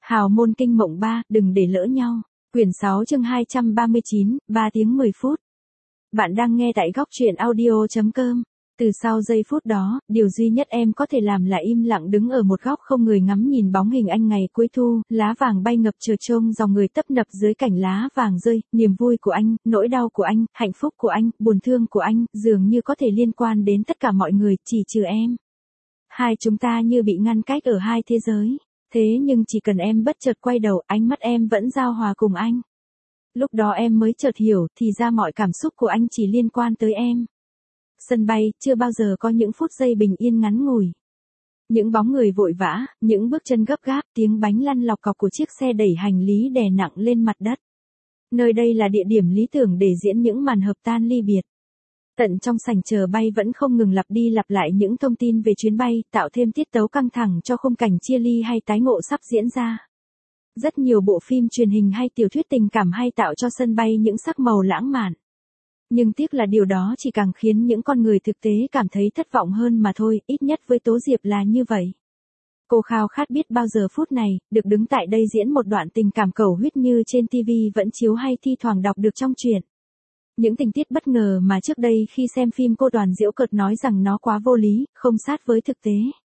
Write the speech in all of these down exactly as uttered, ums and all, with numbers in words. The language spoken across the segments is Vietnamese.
Hào môn kinh mộng ba, đừng để lỡ nhau. Quyển sáu chương hai trăm ba mươi chín, ba tiếng mười phút. Bạn đang nghe tại góc truyện audio chấm com. Từ sau giây phút đó, điều duy nhất em có thể làm là im lặng đứng ở một góc không người ngắm nhìn bóng hình anh ngày cuối thu, lá vàng bay ngập trời trông dòng người tấp nập dưới cảnh lá vàng rơi, niềm vui của anh, nỗi đau của anh, hạnh phúc của anh, buồn thương của anh, dường như có thể liên quan đến tất cả mọi người, chỉ trừ em. Hai chúng ta như bị ngăn cách ở hai thế giới. Thế nhưng chỉ cần em bất chợt quay đầu, ánh mắt em vẫn giao hòa cùng anh. Lúc đó em mới chợt hiểu, thì ra mọi cảm xúc của anh chỉ liên quan tới em. Sân bay, chưa bao giờ có những phút giây bình yên ngắn ngủi. Những bóng người vội vã, những bước chân gấp gáp, tiếng bánh lăn lọc cọc của chiếc xe đẩy hành lý đè nặng lên mặt đất. Nơi đây là địa điểm lý tưởng để diễn những màn hợp tan ly biệt. Tận trong sảnh chờ bay vẫn không ngừng lặp đi lặp lại những thông tin về chuyến bay, tạo thêm tiết tấu căng thẳng cho khung cảnh chia ly hay tái ngộ sắp diễn ra. Rất nhiều bộ phim truyền hình hay tiểu thuyết tình cảm hay tạo cho sân bay những sắc màu lãng mạn. Nhưng tiếc là điều đó chỉ càng khiến những con người thực tế cảm thấy thất vọng hơn mà thôi, ít nhất với Tố Diệp là như vậy. Cô khao khát biết bao giờ phút này, được đứng tại đây diễn một đoạn tình cảm cầu huyết như trên ti vi vẫn chiếu hay thi thoảng đọc được trong truyện. Những tình tiết bất ngờ mà trước đây khi xem phim cô toàn giễu cợt nói rằng nó quá vô lý, không sát với thực tế.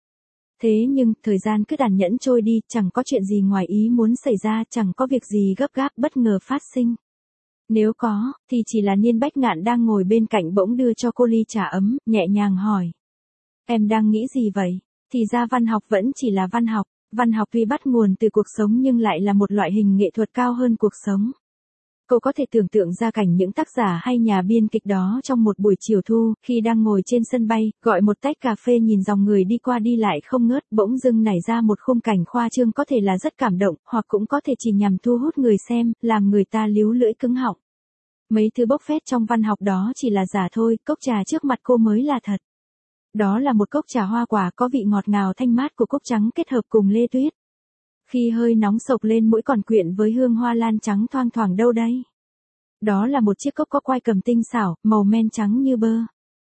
Thế nhưng, thời gian cứ đàn nhẫn trôi đi, chẳng có chuyện gì ngoài ý muốn xảy ra, chẳng có việc gì gấp gáp bất ngờ phát sinh. Nếu có, thì chỉ là Niên Bách Ngạn đang ngồi bên cạnh bỗng đưa cho cô ly trà ấm, nhẹ nhàng hỏi. Em đang nghĩ gì vậy? Thì ra văn học vẫn chỉ là văn học, văn học tuy bắt nguồn từ cuộc sống nhưng lại là một loại hình nghệ thuật cao hơn cuộc sống. Cô có thể tưởng tượng ra cảnh những tác giả hay nhà biên kịch đó trong một buổi chiều thu, khi đang ngồi trên sân bay, gọi một tách cà phê nhìn dòng người đi qua đi lại không ngớt, bỗng dưng nảy ra một khung cảnh khoa trương có thể là rất cảm động, hoặc cũng có thể chỉ nhằm thu hút người xem, làm người ta líu lưỡi cứng họng. Mấy thứ bốc phét trong văn học đó chỉ là giả thôi, cốc trà trước mặt cô mới là thật. Đó là một cốc trà hoa quả có vị ngọt ngào thanh mát của cốc trắng kết hợp cùng lê tuyết. Khi hơi nóng sộc lên mũi còn quyện với hương hoa lan trắng thoang thoảng đâu đây. Đó là một chiếc cốc có quai cầm tinh xảo, màu men trắng như bơ.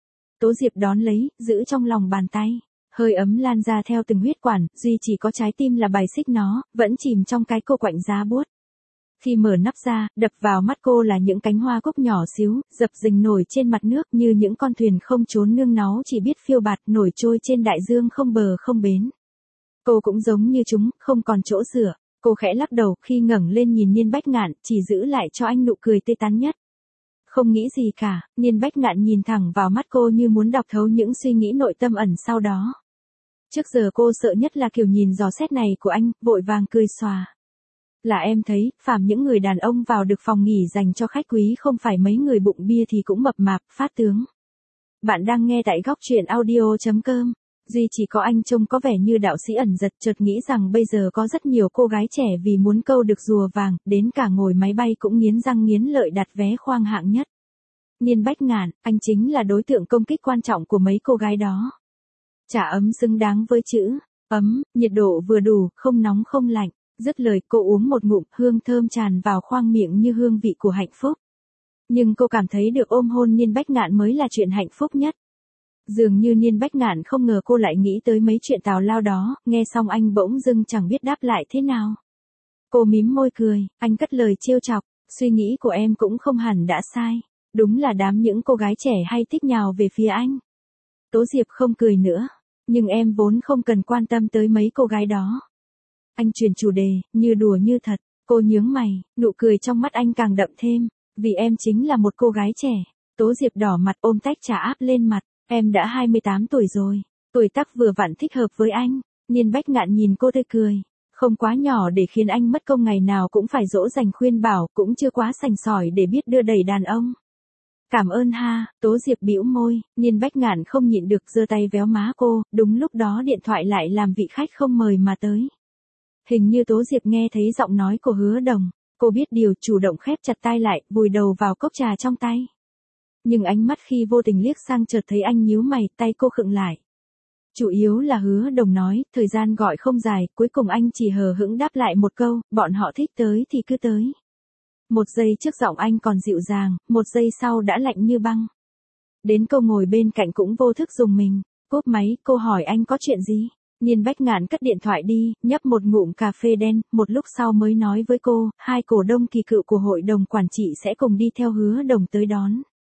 Tố Diệp đón lấy, giữ trong lòng bàn tay. Hơi ấm lan ra theo từng huyết quản, duy chỉ có trái tim là bài xích nó, vẫn chìm trong cái cô quạnh giá buốt. Khi mở nắp ra, đập vào mắt cô là những cánh hoa cúc nhỏ xíu, dập dình nổi trên mặt nước như những con thuyền không trốn nương náu chỉ biết phiêu bạt nổi trôi trên đại dương không bờ không bến. Cô cũng giống như chúng, không còn chỗ dựa. Cô khẽ lắc đầu khi ngẩng lên nhìn Niên Bách Ngạn, chỉ giữ lại cho anh nụ cười tươi tắn nhất. Không nghĩ gì cả, Niên Bách Ngạn nhìn thẳng vào mắt cô như muốn đọc thấu những suy nghĩ nội tâm ẩn sau đó. Trước giờ cô sợ nhất là kiểu nhìn dò xét này của anh, vội vàng cười xòa. Là em thấy, phàm những người đàn ông vào được phòng nghỉ dành cho khách quý không phải mấy người bụng bia thì cũng mập mạp, phát tướng. Bạn đang nghe tại góc truyện audio chấm com. Duy chỉ có anh trông có vẻ như đạo sĩ ẩn giật, chợt nghĩ rằng bây giờ có rất nhiều cô gái trẻ vì muốn câu được rùa vàng, đến cả ngồi máy bay cũng nghiến răng nghiến lợi đặt vé khoang hạng nhất. Niên Bách Ngạn, anh chính là đối tượng công kích quan trọng của mấy cô gái đó. Trà ấm xứng đáng với chữ ấm, nhiệt độ vừa đủ, không nóng không lạnh. Dứt lời cô uống một ngụm, hương thơm tràn vào khoang miệng như hương vị của hạnh phúc. Nhưng cô cảm thấy được ôm hôn Niên Bách Ngạn mới là chuyện hạnh phúc nhất. Dường như Niên Bách Ngạn không ngờ cô lại nghĩ tới mấy chuyện tào lao đó, nghe xong anh bỗng dưng chẳng biết đáp lại thế nào. Cô mím môi cười, anh cất lời trêu chọc, suy nghĩ của em cũng không hẳn đã sai, đúng là đám những cô gái trẻ hay thích nhào về phía anh. Tố Diệp không cười nữa, nhưng em vốn không cần quan tâm tới mấy cô gái đó. Anh chuyển chủ đề, như đùa như thật, cô nhướng mày, nụ cười trong mắt anh càng đậm thêm, vì em chính là một cô gái trẻ. Tố Diệp đỏ mặt ôm tách trà áp lên mặt. Em đã hai mươi tám tuổi rồi, tuổi tác vừa vặn thích hợp với anh. Niên Bách Ngạn nhìn cô tươi cười, không quá nhỏ để khiến anh mất công ngày nào cũng phải dỗ dành khuyên bảo, cũng chưa quá sành sỏi để biết đưa đẩy đàn ông. Cảm ơn ha, Tố Diệp bĩu môi, Niên Bách Ngạn không nhịn được giơ tay véo má cô, đúng lúc đó điện thoại lại làm vị khách không mời mà tới. Hình như Tố Diệp nghe thấy giọng nói của Hứa Đồng, cô biết điều chủ động khép chặt tay lại, vùi đầu vào cốc trà trong tay. Nhưng ánh mắt khi vô tình liếc sang chợt thấy anh nhíu mày, tay cô khựng lại. Chủ yếu là Hứa Đồng nói, thời gian gọi không dài, cuối cùng anh chỉ hờ hững đáp lại một câu, bọn họ thích tới thì cứ tới. Một giây trước giọng anh còn dịu dàng, một giây sau đã lạnh như băng. Đến câu ngồi bên cạnh cũng vô thức dùng mình, cúp máy, cô hỏi anh có chuyện gì? Niên Bách Ngạn cất điện thoại đi, nhấp một ngụm cà phê đen, một lúc sau mới nói với cô, hai cổ đông kỳ cựu của hội đồng quản trị sẽ cùng đi theo Hứa Đồng tới đón.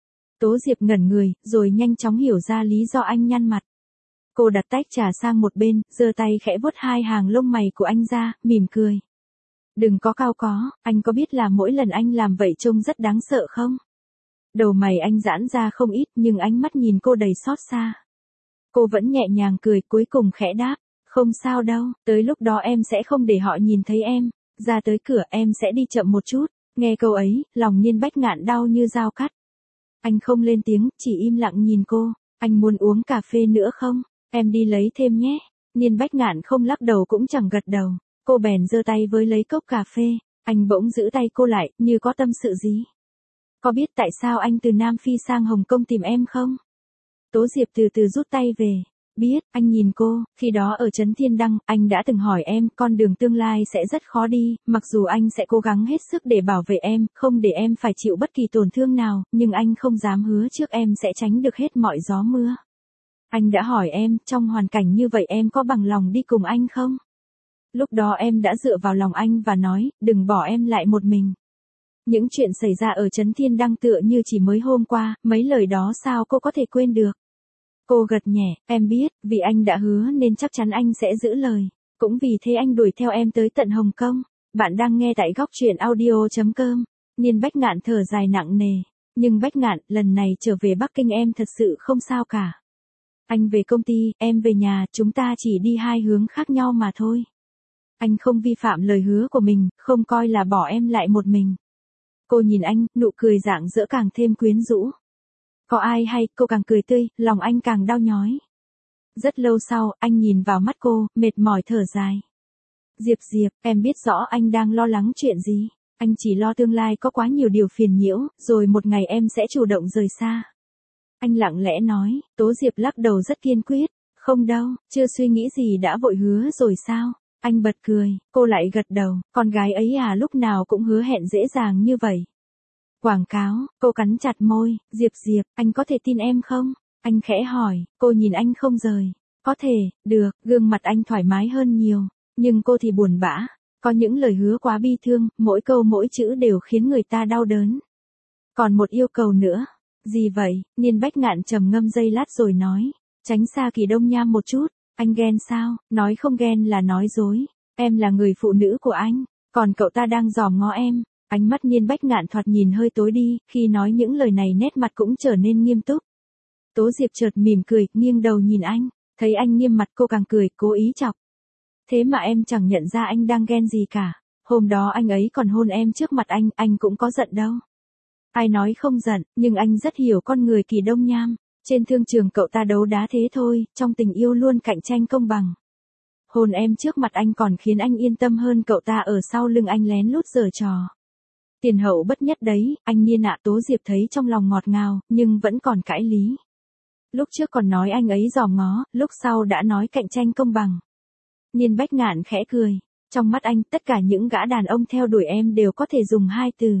Tố Diệp ngẩn người, rồi nhanh chóng hiểu ra lý do anh nhăn mặt. Cô đặt tách trà sang một bên, giơ tay khẽ vuốt hai hàng lông mày của anh ra, mỉm cười. Đừng có cao có, anh có biết là mỗi lần anh làm vậy trông rất đáng sợ không? Đầu mày anh giãn ra không ít nhưng ánh mắt nhìn cô đầy xót xa. Cô vẫn nhẹ nhàng cười, cuối cùng khẽ đáp, không sao đâu, tới lúc đó em sẽ không để họ nhìn thấy em, ra tới cửa em sẽ đi chậm một chút. Nghe câu ấy, lòng Niên Bách Ngạn đau như dao cắt. Anh không lên tiếng, chỉ im lặng nhìn cô. Anh muốn uống cà phê nữa không? Em đi lấy thêm nhé. Niên Bách Ngạn không lắc đầu cũng chẳng gật đầu. Cô bèn giơ tay với lấy cốc cà phê. Anh bỗng giữ tay cô lại, như có tâm sự gì. Có biết tại sao anh từ Nam Phi sang Hồng Kông tìm em không? Tố Diệp từ từ rút tay về. Biết, anh nhìn cô, khi đó ở Trấn Thiên Đăng, anh đã từng hỏi em, con đường tương lai sẽ rất khó đi, mặc dù anh sẽ cố gắng hết sức để bảo vệ em, không để em phải chịu bất kỳ tổn thương nào, nhưng anh không dám hứa trước em sẽ tránh được hết mọi gió mưa. Anh đã hỏi em, trong hoàn cảnh như vậy em có bằng lòng đi cùng anh không? Lúc đó em đã dựa vào lòng anh và nói, đừng bỏ em lại một mình. Những chuyện xảy ra ở Trấn Thiên Đăng tựa như chỉ mới hôm qua, mấy lời đó sao cô có thể quên được? Cô gật nhẹ, em biết, vì anh đã hứa nên chắc chắn anh sẽ giữ lời. Cũng vì thế anh đuổi theo em tới tận Hồng Kông. Bạn đang nghe tại góc truyện audio chấm com. Niên Bách Ngạn thở dài nặng nề. Nhưng Bách Ngạn, lần này trở về Bắc Kinh em thật sự không sao cả. Anh về công ty, em về nhà, chúng ta chỉ đi hai hướng khác nhau mà thôi. Anh không vi phạm lời hứa của mình, không coi là bỏ em lại một mình. Cô nhìn anh, nụ cười rạng rỡ càng thêm quyến rũ. Có ai hay, cô càng cười tươi, lòng anh càng đau nhói. Rất lâu sau, anh nhìn vào mắt cô, mệt mỏi thở dài. Diệp Diệp, em biết rõ anh đang lo lắng chuyện gì. Anh chỉ lo tương lai có quá nhiều điều phiền nhiễu, rồi một ngày em sẽ chủ động rời xa. Anh lặng lẽ nói, Tố Diệp lắc đầu rất kiên quyết. Không đâu, chưa suy nghĩ gì đã vội hứa rồi sao? Anh bật cười, cô lại gật đầu, con gái ấy à lúc nào cũng hứa hẹn dễ dàng như vậy. Quảng cáo, cô cắn chặt môi, Diệp Diệp, anh có thể tin em không? Anh khẽ hỏi, cô nhìn anh không rời. Có thể, được, gương mặt anh thoải mái hơn nhiều, nhưng cô thì buồn bã. Có những lời hứa quá bi thương, mỗi câu mỗi chữ đều khiến người ta đau đớn. Còn một yêu cầu nữa. Gì vậy? Niên Bách Ngạn trầm ngâm giây lát rồi nói, tránh xa Kỳ Đông Nham một chút. Anh ghen sao? Nói không ghen là nói dối. Em là người phụ nữ của anh, còn cậu ta đang dòm ngó em. Ánh mắt Niên Bách Ngạn thoạt nhìn hơi tối đi, khi nói những lời này nét mặt cũng trở nên nghiêm túc. Tố Diệp chợt mỉm cười, nghiêng đầu nhìn anh, thấy anh nghiêm mặt cô càng cười, cố ý chọc. Thế mà em chẳng nhận ra anh đang ghen gì cả. Hôm đó anh ấy còn hôn em trước mặt anh, anh cũng có giận đâu. Ai nói không giận, nhưng anh rất hiểu con người Kỳ Đông Nham. Trên thương trường cậu ta đấu đá thế thôi, trong tình yêu luôn cạnh tranh công bằng. Hôn em trước mặt anh còn khiến anh yên tâm hơn cậu ta ở sau lưng anh lén lút giở trò. Tiền hậu bất nhất đấy, anh Niên ạ. Tố Diệp thấy trong lòng ngọt ngào, nhưng vẫn còn cãi lý. Lúc trước còn nói anh ấy dòm ngó, lúc sau đã nói cạnh tranh công bằng. Niên Bách Ngạn khẽ cười. Trong mắt anh, tất cả những gã đàn ông theo đuổi em đều có thể dùng hai từ.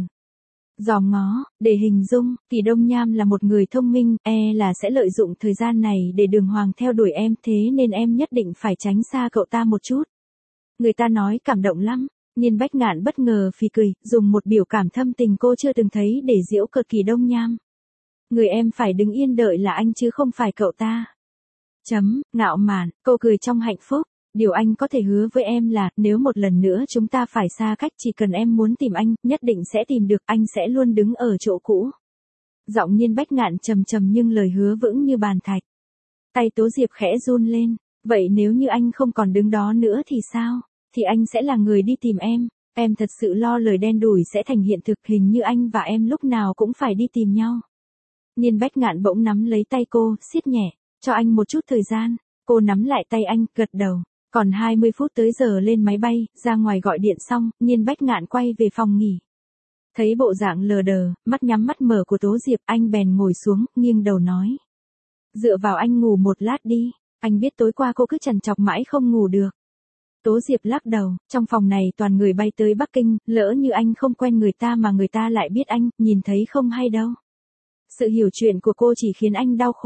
Dòm ngó, để hình dung, Kỳ Đông Nham là một người thông minh, e là sẽ lợi dụng thời gian này để đường hoàng theo đuổi em, thế nên em nhất định phải tránh xa cậu ta một chút. Người ta nói cảm động lắm. Niên Bách Ngạn bất ngờ phì cười, dùng một biểu cảm thâm tình cô chưa từng thấy để giễu cợt Kỳ Đông Nham. Người em phải đứng yên đợi là anh chứ không phải cậu ta. Chấm, ngạo mạn, cô cười trong hạnh phúc. Điều anh có thể hứa với em là, nếu một lần nữa chúng ta phải xa cách, chỉ cần em muốn tìm anh, nhất định sẽ tìm được, anh sẽ luôn đứng ở chỗ cũ. Giọng Niên Bách Ngạn trầm trầm nhưng lời hứa vững như bàn thạch. Tay Tố Diệp khẽ run lên, vậy nếu như anh không còn đứng đó nữa thì sao? Thì anh sẽ là người đi tìm em. Em thật sự lo lời đen đủi sẽ thành hiện thực, hình như anh và em lúc nào cũng phải đi tìm nhau. Niên Bách Ngạn bỗng nắm lấy tay cô, siết nhẹ, cho anh một chút thời gian. Cô nắm lại tay anh, gật đầu. Còn hai mươi phút tới giờ lên máy bay, ra ngoài gọi điện xong, Niên Bách Ngạn quay về phòng nghỉ. Thấy bộ dạng lờ đờ, mắt nhắm mắt mở của Tố Diệp, anh bèn ngồi xuống, nghiêng đầu nói. Dựa vào anh ngủ một lát đi, anh biết tối qua cô cứ trằn trọc mãi không ngủ được. Tố Diệp lắc đầu, trong phòng này toàn người bay tới Bắc Kinh, lỡ như anh không quen người ta mà người ta lại biết anh, nhìn thấy không hay đâu. Sự hiểu chuyện của cô chỉ khiến anh đau khổ.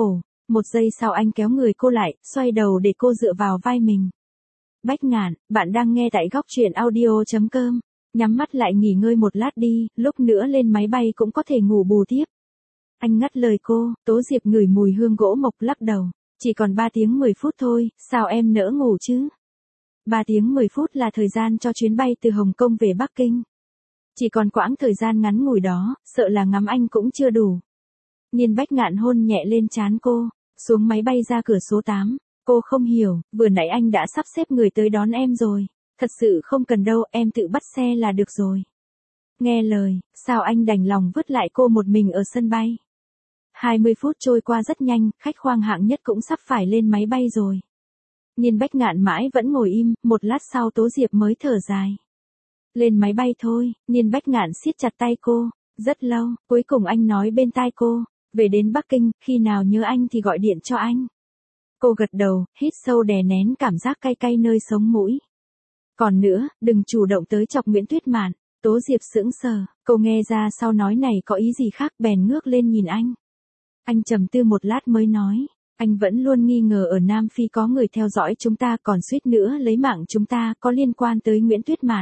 Một giây sau anh kéo người cô lại, xoay đầu để cô dựa vào vai mình. Bách Ngạn, bạn đang nghe tại góc truyện audio.com. Nhắm mắt lại nghỉ ngơi một lát đi, lúc nữa lên máy bay cũng có thể ngủ bù tiếp. Anh ngắt lời cô, Tố Diệp ngửi mùi hương gỗ mộc lắc đầu. Chỉ còn ba tiếng mười phút thôi, sao em nỡ ngủ chứ? ba tiếng mười phút là thời gian cho chuyến bay từ Hồng Kông về Bắc Kinh. Chỉ còn quãng thời gian ngắn ngủi đó, sợ là ngắm anh cũng chưa đủ. Niên Bách Ngạn hôn nhẹ lên trán cô, xuống máy bay ra cửa số tám. Cô không hiểu, vừa nãy anh đã sắp xếp người tới đón em rồi. Thật sự không cần đâu, em tự bắt xe là được rồi. Nghe lời, sao anh đành lòng vứt lại cô một mình ở sân bay. hai mươi phút trôi qua rất nhanh, khách khoang hạng nhất cũng sắp phải lên máy bay rồi. Niên Bách Ngạn mãi vẫn ngồi im, một lát sau Tố Diệp mới thở dài. Lên máy bay thôi, Niên Bách Ngạn siết chặt tay cô. Rất lâu, cuối cùng anh nói bên tai cô, về đến Bắc Kinh, khi nào nhớ anh thì gọi điện cho anh. Cô gật đầu, hít sâu đè nén cảm giác cay cay nơi sống mũi. Còn nữa, đừng chủ động tới chọc Nguyễn Tuyết Mạn. Tố Diệp sững sờ, cô nghe ra sau nói này có ý gì khác bèn ngước lên nhìn anh. Anh trầm tư một lát mới nói, anh vẫn luôn nghi ngờ ở Nam Phi có người theo dõi chúng ta còn suýt nữa lấy mạng chúng ta có liên quan tới Nguyễn Tuyết Mạn.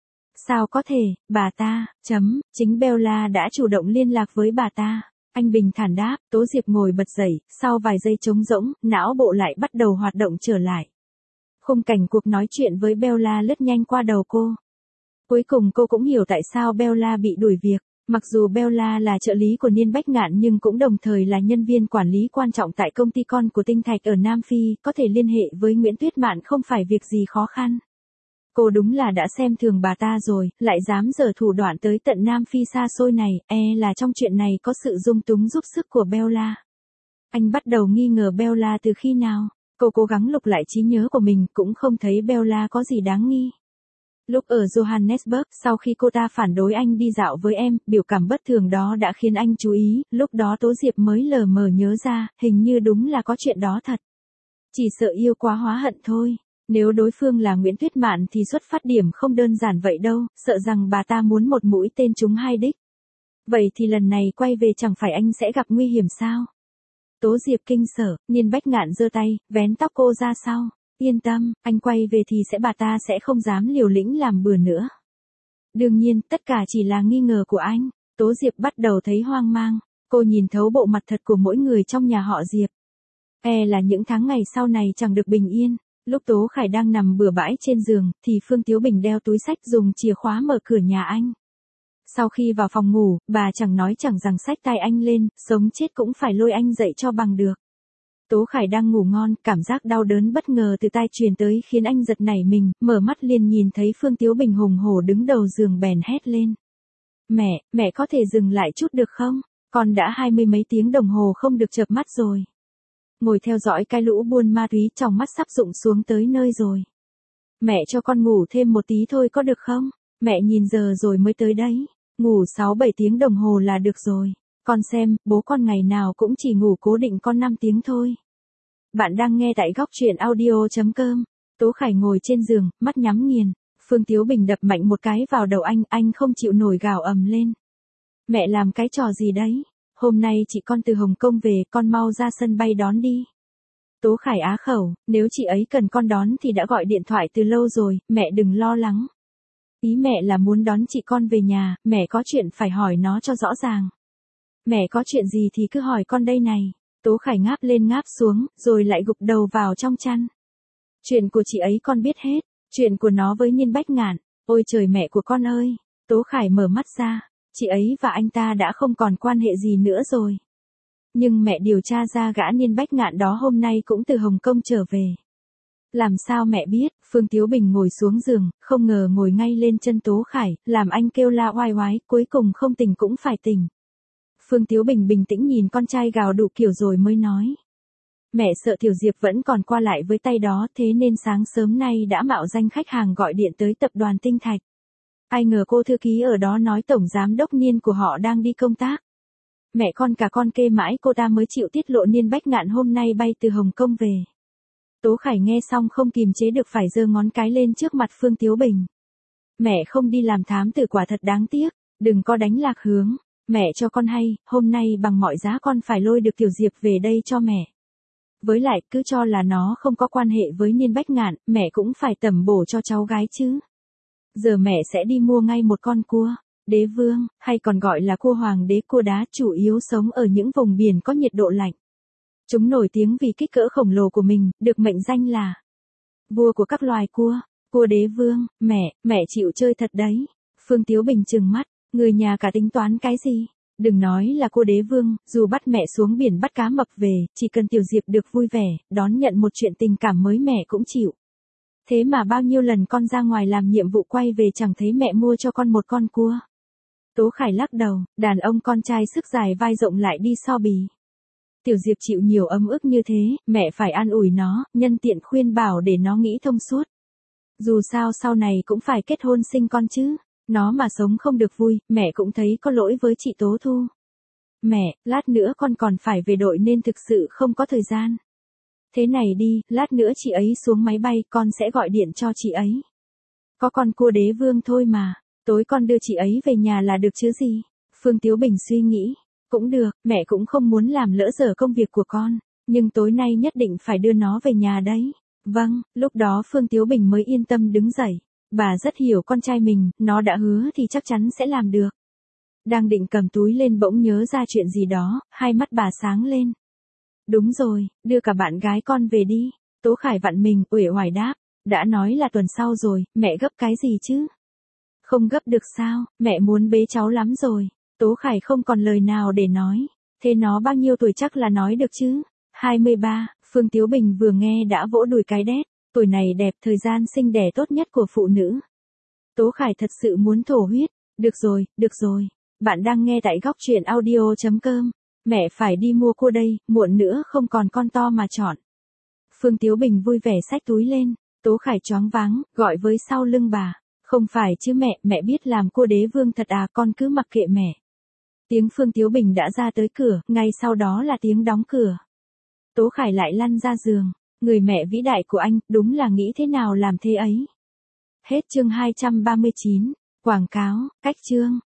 Sao có thể, bà ta, chấm, chính Bella đã chủ động liên lạc với bà ta. Anh bình thản đáp, Tố Diệp ngồi bật dậy, sau vài giây trống rỗng, não bộ lại bắt đầu hoạt động trở lại. Khung cảnh cuộc nói chuyện với Bella lướt nhanh qua đầu cô. Cuối cùng cô cũng hiểu tại sao Bella bị đuổi việc. Mặc dù Bella là trợ lý của Niên Bách Ngạn nhưng cũng đồng thời là nhân viên quản lý quan trọng tại công ty con của Tinh Thạch ở Nam Phi, có thể liên hệ với Nguyễn Tuyết Mạn không phải việc gì khó khăn. Cô đúng là đã xem thường bà ta rồi, lại dám giở thủ đoạn tới tận Nam Phi xa xôi này, e là trong chuyện này có sự dung túng giúp sức của Bella. Anh bắt đầu nghi ngờ Bella từ khi nào, cô cố gắng lục lại trí nhớ của mình cũng không thấy Bella có gì đáng nghi. Lúc ở Johannesburg, sau khi cô ta phản đối anh đi dạo với em, biểu cảm bất thường đó đã khiến anh chú ý, lúc đó Tố Diệp mới lờ mờ nhớ ra, hình như đúng là có chuyện đó thật. Chỉ sợ yêu quá hóa hận thôi. Nếu đối phương là Nguyễn Tuyết Mạn thì xuất phát điểm không đơn giản vậy đâu, sợ rằng bà ta muốn một mũi tên trúng hai đích. Vậy thì lần này quay về chẳng phải anh sẽ gặp nguy hiểm sao? Tố Diệp kinh sở, Niên Bách Ngạn giơ tay, vén tóc cô ra sau. Yên tâm, anh quay về thì sẽ bà ta sẽ không dám liều lĩnh làm bừa nữa. Đương nhiên, tất cả chỉ là nghi ngờ của anh. Tố Diệp bắt đầu thấy hoang mang. Cô nhìn thấu bộ mặt thật của mỗi người trong nhà họ Diệp. E là những tháng ngày sau này chẳng được bình yên. Lúc Tố Khải đang nằm bừa bãi trên giường, thì Phương Tiếu Bình đeo túi xách dùng chìa khóa mở cửa nhà anh. Sau khi vào phòng ngủ, bà chẳng nói chẳng rằng xách tay anh lên, sống chết cũng phải lôi anh dậy cho bằng được. Tố Khải đang ngủ ngon, cảm giác đau đớn bất ngờ từ tai truyền tới khiến anh giật nảy mình, mở mắt liền nhìn thấy Phương Tiếu Bình hùng hổ đứng đầu giường bèn hét lên. Mẹ, mẹ có thể dừng lại chút được không? Con đã hai mươi mấy tiếng đồng hồ không được chợp mắt rồi. Ngồi theo dõi cái lũ buôn ma túy trong mắt sắp rụng xuống tới nơi rồi. Mẹ cho con ngủ thêm một tí thôi có được không? Mẹ nhìn giờ rồi mới tới đấy. Ngủ sáu bảy tiếng đồng hồ là được rồi. Con xem, bố con ngày nào cũng chỉ ngủ cố định con năm tiếng thôi. Bạn đang nghe tại góc truyện audio.com. Tố Khải ngồi trên giường, mắt nhắm nghiền. Phương Tiếu Bình đập mạnh một cái vào đầu anh, anh không chịu nổi gào ầm lên. Mẹ làm cái trò gì đấy? Hôm nay chị con từ Hồng Kông về, con mau ra sân bay đón đi. Tố Khải á khẩu, nếu chị ấy cần con đón thì đã gọi điện thoại từ lâu rồi, mẹ đừng lo lắng. Ý mẹ là muốn đón chị con về nhà, mẹ có chuyện phải hỏi nó cho rõ ràng. Mẹ có chuyện gì thì cứ hỏi con đây này. Tố Khải ngáp lên ngáp xuống, rồi lại gục đầu vào trong chăn. Chuyện của chị ấy con biết hết, chuyện của nó với Niên Bách Ngạn, ôi trời mẹ của con ơi. Tố Khải mở mắt ra, chị ấy và anh ta đã không còn quan hệ gì nữa rồi. Nhưng mẹ điều tra ra gã Niên Bách Ngạn đó hôm nay cũng từ Hồng Kông trở về. Làm sao mẹ biết? Phương Tiếu Bình ngồi xuống giường, không ngờ ngồi ngay lên chân Tố Khải, làm anh kêu la oai oái, cuối cùng không tỉnh cũng phải tỉnh. Phương Tiếu Bình bình tĩnh nhìn con trai gào đủ kiểu rồi mới nói. Mẹ sợ Tiểu Diệp vẫn còn qua lại với tay đó, thế nên sáng sớm nay đã mạo danh khách hàng gọi điện tới tập đoàn Tinh Thạch. Ai ngờ cô thư ký ở đó nói tổng giám đốc Niên của họ đang đi công tác. Mẹ con cả con kê mãi cô ta mới chịu tiết lộ Niên Bách Ngạn hôm nay bay từ Hồng Kông về. Tố Khải nghe xong không kìm chế được phải giơ ngón cái lên trước mặt Phương Tiếu Bình. Mẹ không đi làm thám tử quả thật đáng tiếc, đừng có đánh lạc hướng. Mẹ cho con hay, hôm nay bằng mọi giá con phải lôi được Tiểu Diệp về đây cho mẹ. Với lại cứ cho là nó không có quan hệ với Niên Bách Ngạn, mẹ cũng phải tẩm bổ cho cháu gái chứ. Giờ mẹ sẽ đi mua ngay một con cua. Đế vương, hay còn gọi là cua hoàng đế, cua đá chủ yếu sống ở những vùng biển có nhiệt độ lạnh. Chúng nổi tiếng vì kích cỡ khổng lồ của mình, được mệnh danh là vua của các loài cua. Cua đế vương, mẹ, mẹ chịu chơi thật đấy. Phương Tiếu Bình trừng mắt, người nhà cả tính toán cái gì? Đừng nói là cua đế vương, dù bắt mẹ xuống biển bắt cá mập về, chỉ cần Tiểu Diệp được vui vẻ, đón nhận một chuyện tình cảm mới mẹ cũng chịu. Thế mà bao nhiêu lần con ra ngoài làm nhiệm vụ quay về chẳng thấy mẹ mua cho con một con cua. Tố Khải lắc đầu, đàn ông con trai sức dài vai rộng lại đi so bì. Tiểu Diệp chịu nhiều ấm ức như thế, mẹ phải an ủi nó, nhân tiện khuyên bảo để nó nghĩ thông suốt. Dù sao sau này cũng phải kết hôn sinh con chứ, nó mà sống không được vui, mẹ cũng thấy có lỗi với chị Tố Thu. Mẹ, lát nữa con còn phải về đội nên thực sự không có thời gian. Thế này đi, lát nữa chị ấy xuống máy bay, con sẽ gọi điện cho chị ấy. Có con cua đế vương thôi mà, tối con đưa chị ấy về nhà là được chứ gì. Phương Tiếu Bình suy nghĩ, cũng được, mẹ cũng không muốn làm lỡ dở công việc của con, nhưng tối nay nhất định phải đưa nó về nhà đấy. Vâng, lúc đó Phương Tiếu Bình mới yên tâm đứng dậy. Bà rất hiểu con trai mình, nó đã hứa thì chắc chắn sẽ làm được. Đang định cầm túi lên bỗng nhớ ra chuyện gì đó, hai mắt bà sáng lên. Đúng rồi, đưa cả bạn gái con về đi. Tố Khải vặn mình, uể oải đáp. Đã nói là tuần sau rồi, mẹ gấp cái gì chứ? Không gấp được sao, mẹ muốn bế cháu lắm rồi. Tố Khải không còn lời nào để nói. Thế nó bao nhiêu tuổi chắc là nói được chứ? hai mươi ba, Phương Tiếu Bình vừa nghe đã vỗ đùi cái đét. Tuổi này đẹp, thời gian sinh đẻ tốt nhất của phụ nữ. Tố Khải thật sự muốn thổ huyết. Được rồi, được rồi. Bạn đang nghe tại góc truyện audio chấm com. Mẹ phải đi mua cua đây, muộn nữa không còn con to mà chọn. Phương Tiếu Bình vui vẻ xách túi lên. Tố Khải choáng váng, gọi với sau lưng bà. Không phải chứ mẹ, mẹ biết làm cua đế vương thật à, con cứ mặc kệ mẹ. Tiếng Phương Tiếu Bình đã ra tới cửa, ngay sau đó là tiếng đóng cửa. Tố Khải lại lăn ra giường. Người mẹ vĩ đại của anh, đúng là nghĩ thế nào làm thế ấy. Hết chương hai trăm ba mươi chín. Quảng cáo, cách chương.